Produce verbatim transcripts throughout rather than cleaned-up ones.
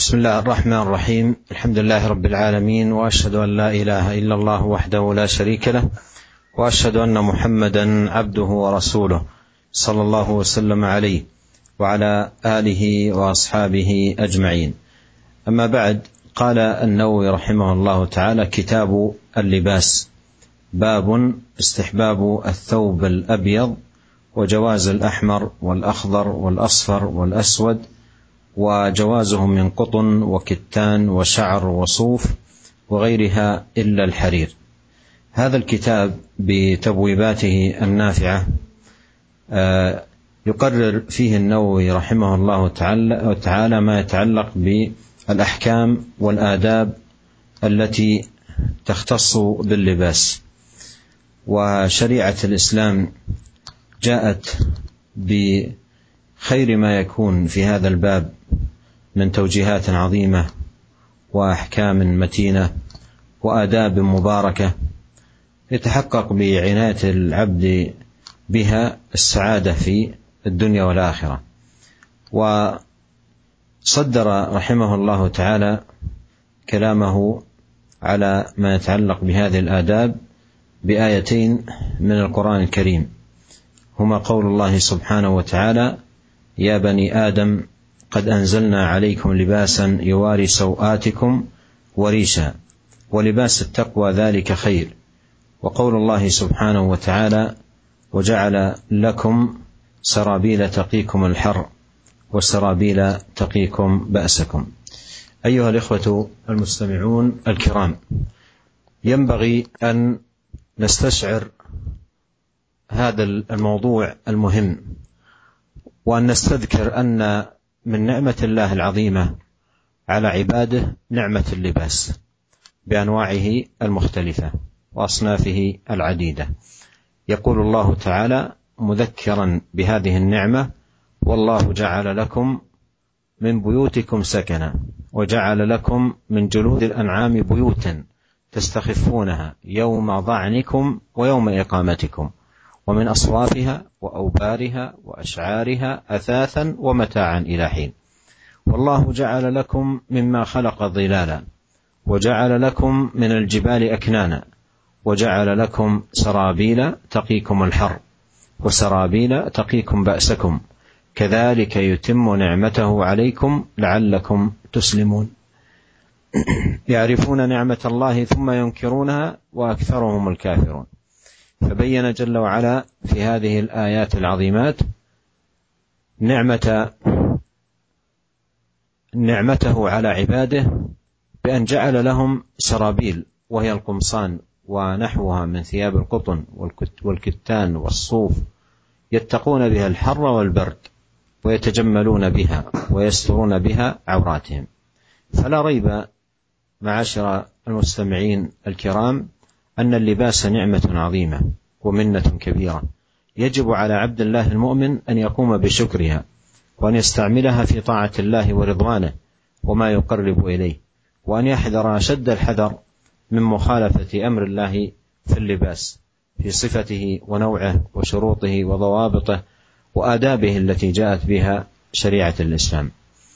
بسم الله الرحمن الرحيم. الحمد لله رب العالمين، وأشهد أن لا إله إلا الله وحده لا شريك له، وأشهد أن محمدا عبده ورسوله صلى الله وسلم عليه وعلى آله وأصحابه أجمعين. أما بعد، قال النووي رحمه الله تعالى: كتاب اللباس. باب استحباب الثوب الأبيض وجواز الأحمر والأخضر والأصفر والأسود، وجوازهم من قطن وكتان وشعر وصوف وغيرها إلا الحرير. هذا الكتاب بتبويباته النافعة يقرر فيه النووي رحمه الله تعالى ما يتعلق بالأحكام والآداب التي تختص باللباس. وشريعة الإسلام جاءت بخير ما يكون في هذا الباب من توجيهات عظيمة وأحكام متينة وآداب مباركة يتحقق بعناية العبد بها السعادة في الدنيا والآخرة. وصدر رحمه الله تعالى كلامه على ما يتعلق بهذه الآداب بآيتين من القرآن الكريم، هما قول الله سبحانه وتعالى: يا بني آدم قد أنزلنا عليكم لباسا يواري سوآتكم وريشا ولباس التقوى ذلك خير. وقول الله سبحانه وتعالى: وجعل لكم سرابيل تقيكم الحر وسرابيل تقيكم بأسكم. أيها الإخوة المستمعون الكرام، ينبغي أن نستشعر هذا الموضوع المهم، وأن نستذكر أن من نعمة الله العظيمة على عباده نعمة اللباس بأنواعه المختلفة وأصنافه العديدة. يقول الله تعالى مذكرا بهذه النعمة: والله جعل لكم من بيوتكم سكنا وجعل لكم من جلود الأنعام بيوتا تستخفونها يوم ضعنكم ويوم إقامتكم ومن أصوافها وأوبارها وأشعارها أثاثا ومتاعا إلى حين. والله جعل لكم مما خلق ظلالا وجعل لكم من الجبال أكنانا وجعل لكم سرابيل تقيكم الحر وسرابيل تقيكم بأسكم كذلك يتم نعمته عليكم لعلكم تسلمون. يعرفون نعمة الله ثم ينكرونها وأكثرهم الكافرون. فبين جل وعلا في هذه الآيات العظيمات نعمة نعمته على عباده بأن جعل لهم سرابيل، وهي القمصان ونحوها من ثياب القطن والكتان والصوف، يتقون بها الحر والبرد ويتجملون بها ويسترون بها عوراتهم. فلا ريب معاشر المستمعين الكرام أن اللباس نعمة عظيمة ومنة كبيرة، يجب على عبد الله المؤمن أن يقوم بشكرها وأن يستعملها في طاعة الله ورضوانه وما يقرب إليه، وأن يحذر أشد الحذر من مخالفة أمر الله في اللباس في صفته ونوعه وشروطه وضوابطه وآدابه التي جاءت بها شريعة الإسلام.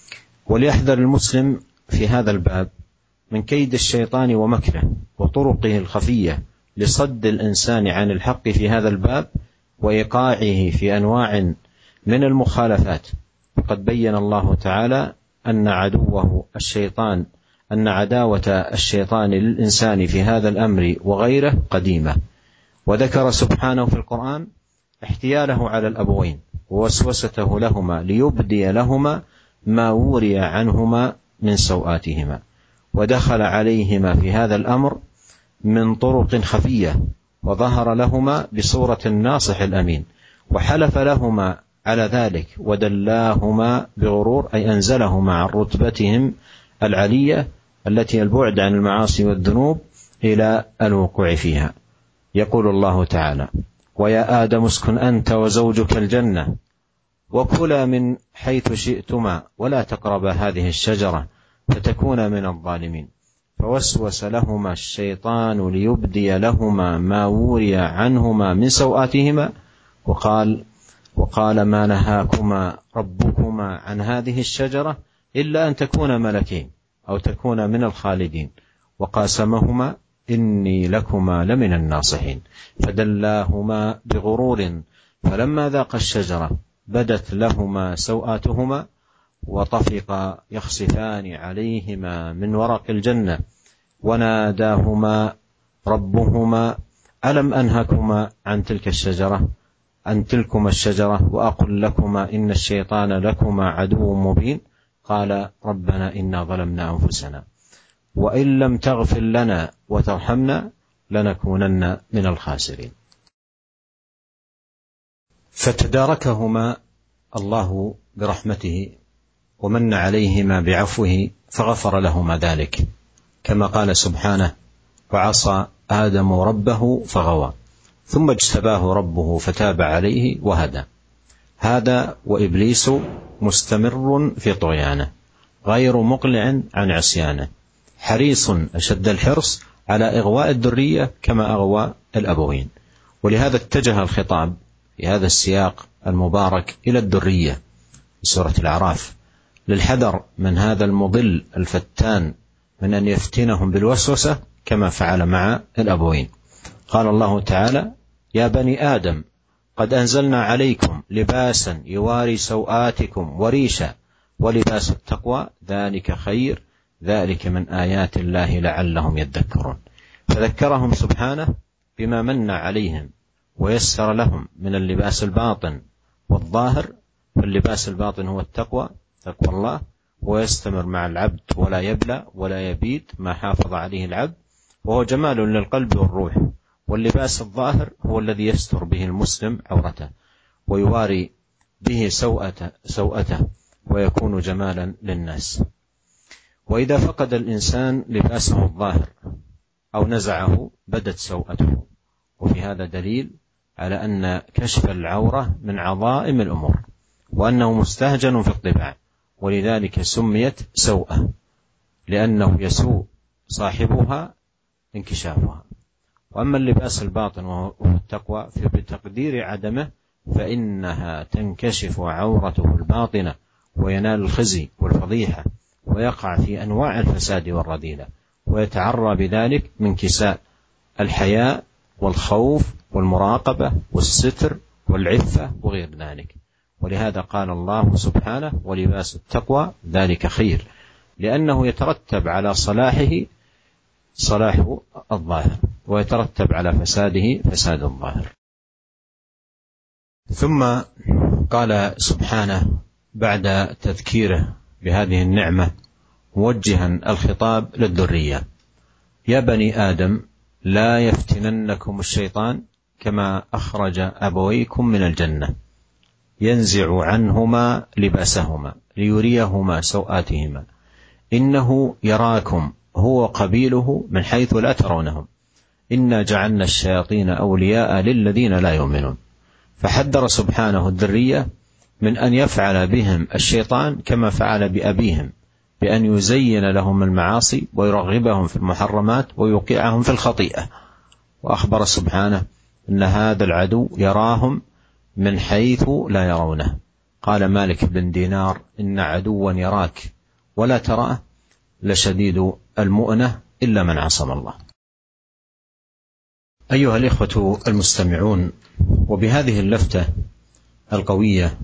وليحذر المسلم في هذا الباب من كيد الشيطان ومكره وطرقه الخفية لصد الإنسان عن الحق في هذا الباب وإيقاعه في أنواع من المخالفات. وقد بين الله تعالى أن عدوه الشيطان أن عداوة الشيطان للإنسان في هذا الأمر وغيره قديمة، وذكر سبحانه في القرآن احتياله على الأبوين ووسوسته لهما ليبدي لهما ما وري عنهما من سوآتهما، ودخل عليهما في هذا الأمر من طرق خفية، وظهر لهما بصورة الناصح الأمين، وحلف لهما على ذلك ودلاهما بغرور، أي أنزلهما عن رتبتهم العلية التي البعد عن المعاصي والذنوب إلى الوقوع فيها. يقول الله تعالى: ويا آدم اسكن أنت وزوجك الجنة وكلا من حيث شئتما ولا تقربا هذه الشجرة فتكونا من الظالمين. فوسوس لهما الشيطان ليبدي لهما ما وري عنهما من سوآتهما وقال وقال ما نهاكما ربكما عن هذه الشجرة إلا أن تكون ملكين أو تكون من الخالدين، وقاسمهما إني لكما لمن الناصحين، فدلاهما بغرور فلما ذاقا الشجرة بدت لهما سوآتهما وطفقا يخصفان عليهما من ورق الجنة وناداهما ربهما ألم أنهكما عن تلك الشجرة عن تلكما الشجرة وأقل لكما إن الشيطان لكما عدو مبين قال ربنا إنا ظلمنا أنفسنا وإن لم تغفر لنا وترحمنا لنكونن من الخاسرين. فتداركهما الله برحمته ومن عليهما بعفوه فغفر لهما ذلك، كما قال سبحانه وعصى آدم ربه فغوى ثم اجتباه ربه فتاب عليه وهدى. هذا وإبليس مستمر في طغيانه غير مقلع عن عصيانه، حريص أشد الحرص على إغواء الذرية كما أغوى الأبوين. ولهذا اتجه الخطاب في هذا السياق المبارك إلى الذرية في سورة الأعراف للحذر من هذا المضل الفتان من أن يفتنهم بالوسوسة كما فعل مع الأبوين. قال الله تعالى يا بني آدم قد أنزلنا عليكم لباسا يواري سوآتكم وريشا ولباس التقوى ذلك خير ذلك من آيات الله لعلهم يذكرون. فذكرهم سبحانه بما من عليهم ويسر لهم من اللباس الباطن والظاهر. فاللباس الباطن هو التقوى تقوى الله، ويستمر مع العبد ولا يبلى ولا يبيد ما حافظ عليه العبد، وهو جمال للقلب والروح. واللباس الظاهر هو الذي يستر به المسلم عورته ويواري به سوءته, سوءته ويكون جمالا للناس. وإذا فقد الإنسان لباسه الظاهر أو نزعه بدت سوءته، وفي هذا دليل على أن كشف العورة من عظائم الأمور وأنه مستهجن في الطباع، ولذلك سميت سوءة لأنه يسوء صاحبها انكشافها. وأما اللباس الباطن وهو التقوى فبتقدير عدمه فإنها تنكشف عورته الباطنة وينال الخزي والفضيحة ويقع في أنواع الفساد والرذيلة، ويتعرى بذلك من كساء الحياء والخوف والمراقبة والستر والعفة وغير ذلك. ولهذا قال الله سبحانه ولباس التقوى ذلك خير، لأنه يترتب على صلاحه صلاح الظاهر ويترتب على فساده فساد الظاهر. ثم قال سبحانه بعد تذكيره بهذه النعمة موجها الخطاب للذرية يا بني آدم لا يفتننكم الشيطان كما أخرج أبويكم من الجنة ينزع عنهما لباسهما ليريهما سوآتهما إنه يراكم هو قبيله من حيث لا ترونهم إنا جعلنا الشياطين أولياء للذين لا يؤمنون. فحذر سبحانه الذرية من أن يفعل بهم الشيطان كما فعل بأبيهم بأن يزين لهم المعاصي ويرغبهم في المحرمات ويوقعهم في الخطيئة. وأخبر سبحانه أن هذا العدو يراهم من حيث لا يرونه. قال مالك بن دينار إن عدوا يراك ولا تراه لشديد المؤنة إلا من عصم الله. أيها الإخوة المستمعون، وبهذه اللفتة القوية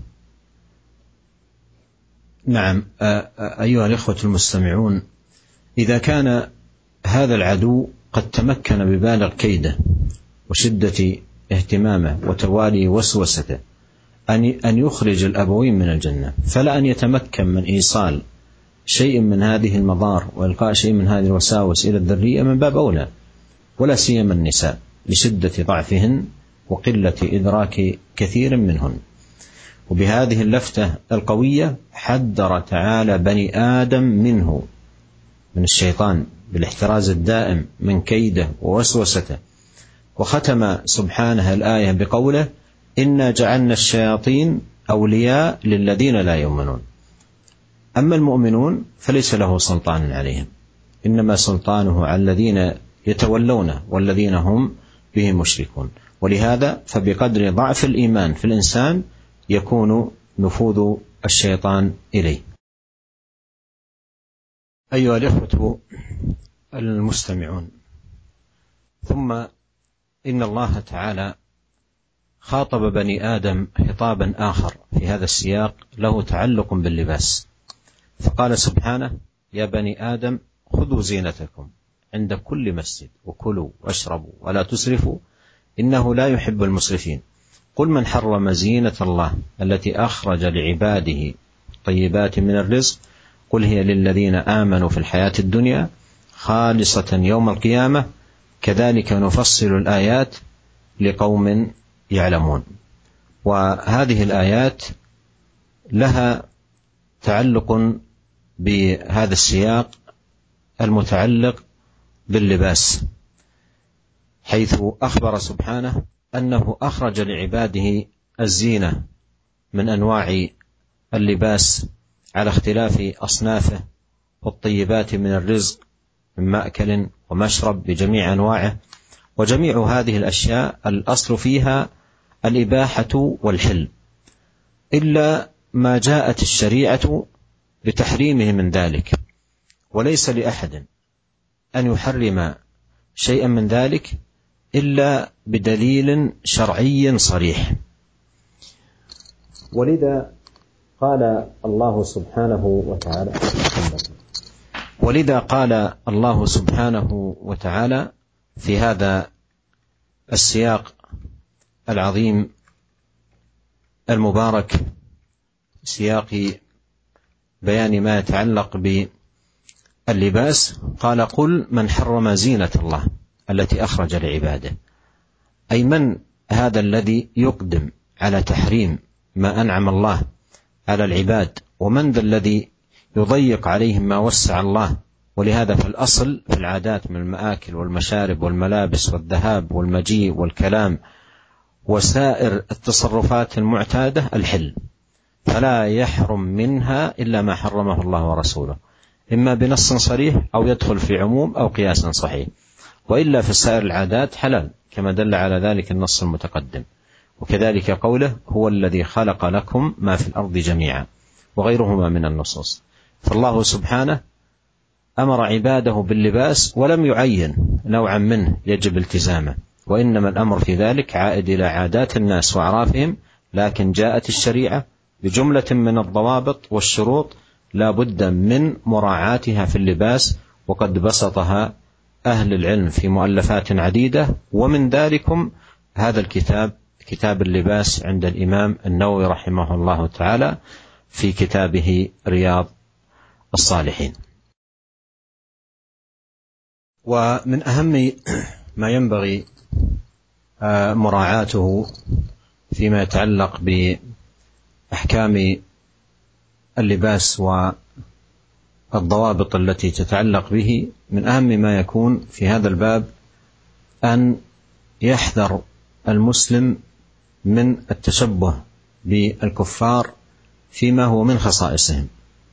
نعم أيها الإخوة المستمعون إذا كان هذا العدو قد تمكن ببالغ كيده وشدة اهتمامه وتوالي وسوسته أن يخرج الأبوين من الجنة، فلا أن يتمكن من إيصال شيء من هذه المضار وإلقاء شيء من هذه الوساوس إلى الذرية من باب أولى، ولا سيما النساء لشدة ضعفهن وقلة إدراك كثير منهن. وبهذه اللفتة القوية حذر تعالى بني آدم منه من الشيطان بالاحتراز الدائم من كيده ووسوسته. وختم سبحانه الآية بقوله إنا جعلنا الشياطين أولياء للذين لا يؤمنون. أما المؤمنون فليس له سلطان عليهم، إنما سلطانه على الذين يتولونه والذين هم به مشركون. ولهذا فبقدر ضعف الإيمان في الإنسان يكون نفوذ الشيطان إليه. أيها الإخوة المستمعون، ثم إن الله تعالى خاطب بني آدم خطابا آخر في هذا السياق له تعلق باللباس، فقال سبحانه: يا بني آدم خذوا زينتكم عند كل مسجد وكلوا واشربوا ولا تسرفوا إنه لا يحب المسرفين. قل من حرم زينة الله التي أخرج لعباده الطيبات من الرزق قل هي للذين آمنوا في الحياة الدنيا خالصة يوم القيامة كذلك نفصل الآيات لقوم يعلمون. وهذه الآيات لها تعلق بهذا السياق المتعلق باللباس، حيث أخبر سبحانه أنه أخرج لعباده الزينة من أنواع اللباس على اختلاف أصنافه والطيبات من الرزق من مأكل ومشرب بجميع أنواعه. وجميع هذه الأشياء الأصل فيها الإباحة والحل، إلا ما جاءت الشريعة بتحريمه من ذلك، وليس لأحد أن يحرم شيئا من ذلك إلا بدليل شرعي صريح. ولذا قال الله سبحانه وتعالى ولذا قال الله سبحانه وتعالى في هذا السياق العظيم المبارك، سياق بيان ما يتعلق باللباس، قال: قل من حرم زينة الله التي أخرج لعباده، أي من هذا الذي يقدم على تحريم ما أنعم الله على العباد، ومن ذا الذي يضيق عليهم ما وسع الله. ولهذا في الأصل في العادات من المآكل والمشارب والملابس والذهاب والمجيء والكلام وسائر التصرفات المعتادة الحل، فلا يحرم منها إلا ما حرمه الله ورسوله، إما بنص صريح أو يدخل في عموم أو قياس صحيح، وإلا في سائر العادات حلال كما دل على ذلك النص المتقدم. وكذلك قوله: هو الذي خلق لكم ما في الأرض جميعا، وغيرهما من النصوص. فالله سبحانه أمر عباده باللباس ولم يعين نوعا منه يجب التزامه، وإنما الأمر في ذلك عائد إلى عادات الناس وأعرافهم، لكن جاءت الشريعة بجملة من الضوابط والشروط لا بد من مراعاتها في اللباس، وقد بسطها أهل العلم في مؤلفات عديدة، ومن ذلكم هذا الكتاب كتاب اللباس عند الإمام النووي رحمه الله تعالى في كتابه رياض الصالحين. ومن أهم ما ينبغي مراعاته فيما يتعلق بأحكام اللباس والضوابط التي تتعلق به، من أهم ما يكون في هذا الباب أن يحذر المسلم من التشبه بالكفار فيما هو من خصائصهم،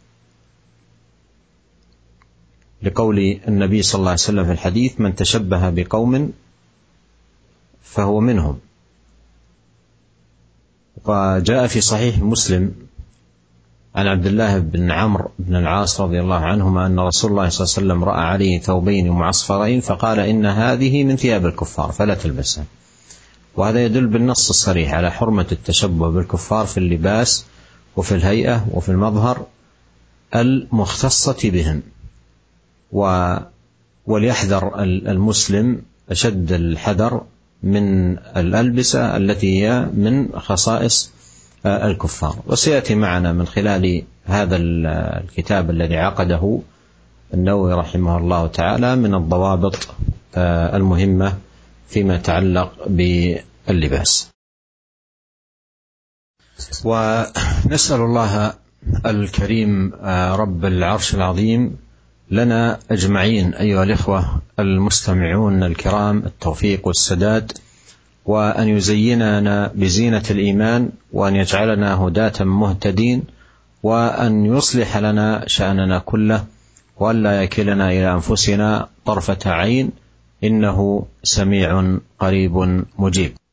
لقول النبي صلى الله عليه وسلم في الحديث: من تشبه بقوم فهو منهم. وجاء في صحيح مسلم عن عبد الله بن عمرو بن العاص رضي الله عنهما أن رسول الله صلى الله عليه وسلم رأى عليه ثوبين معصفرين فقال: إن هذه من ثياب الكفار فلا تلبسها. وهذا يدل بالنص الصريح على حرمة التشبه بالكفار في اللباس وفي الهيئة وفي المظهر المختصة بهم. وليحذر المسلم أشد الحذر من الألبسة التي هي من خصائص الكفار. وسيأتي معنا من خلال هذا الكتاب الذي عقده النووي رحمه الله تعالى من الضوابط المهمة فيما يتعلق باللباس. ونسأل الله الكريم رب العرش العظيم لنا أجمعين أيها الإخوة المستمعون الكرام التوفيق والسداد، وأن يزيننا بزينة الإيمان، وأن يجعلنا هداة مهتدين، وأن يصلح لنا شأننا كله، وأن لا يكلنا إلى أنفسنا طرفة عين، إنه سميع قريب مجيب.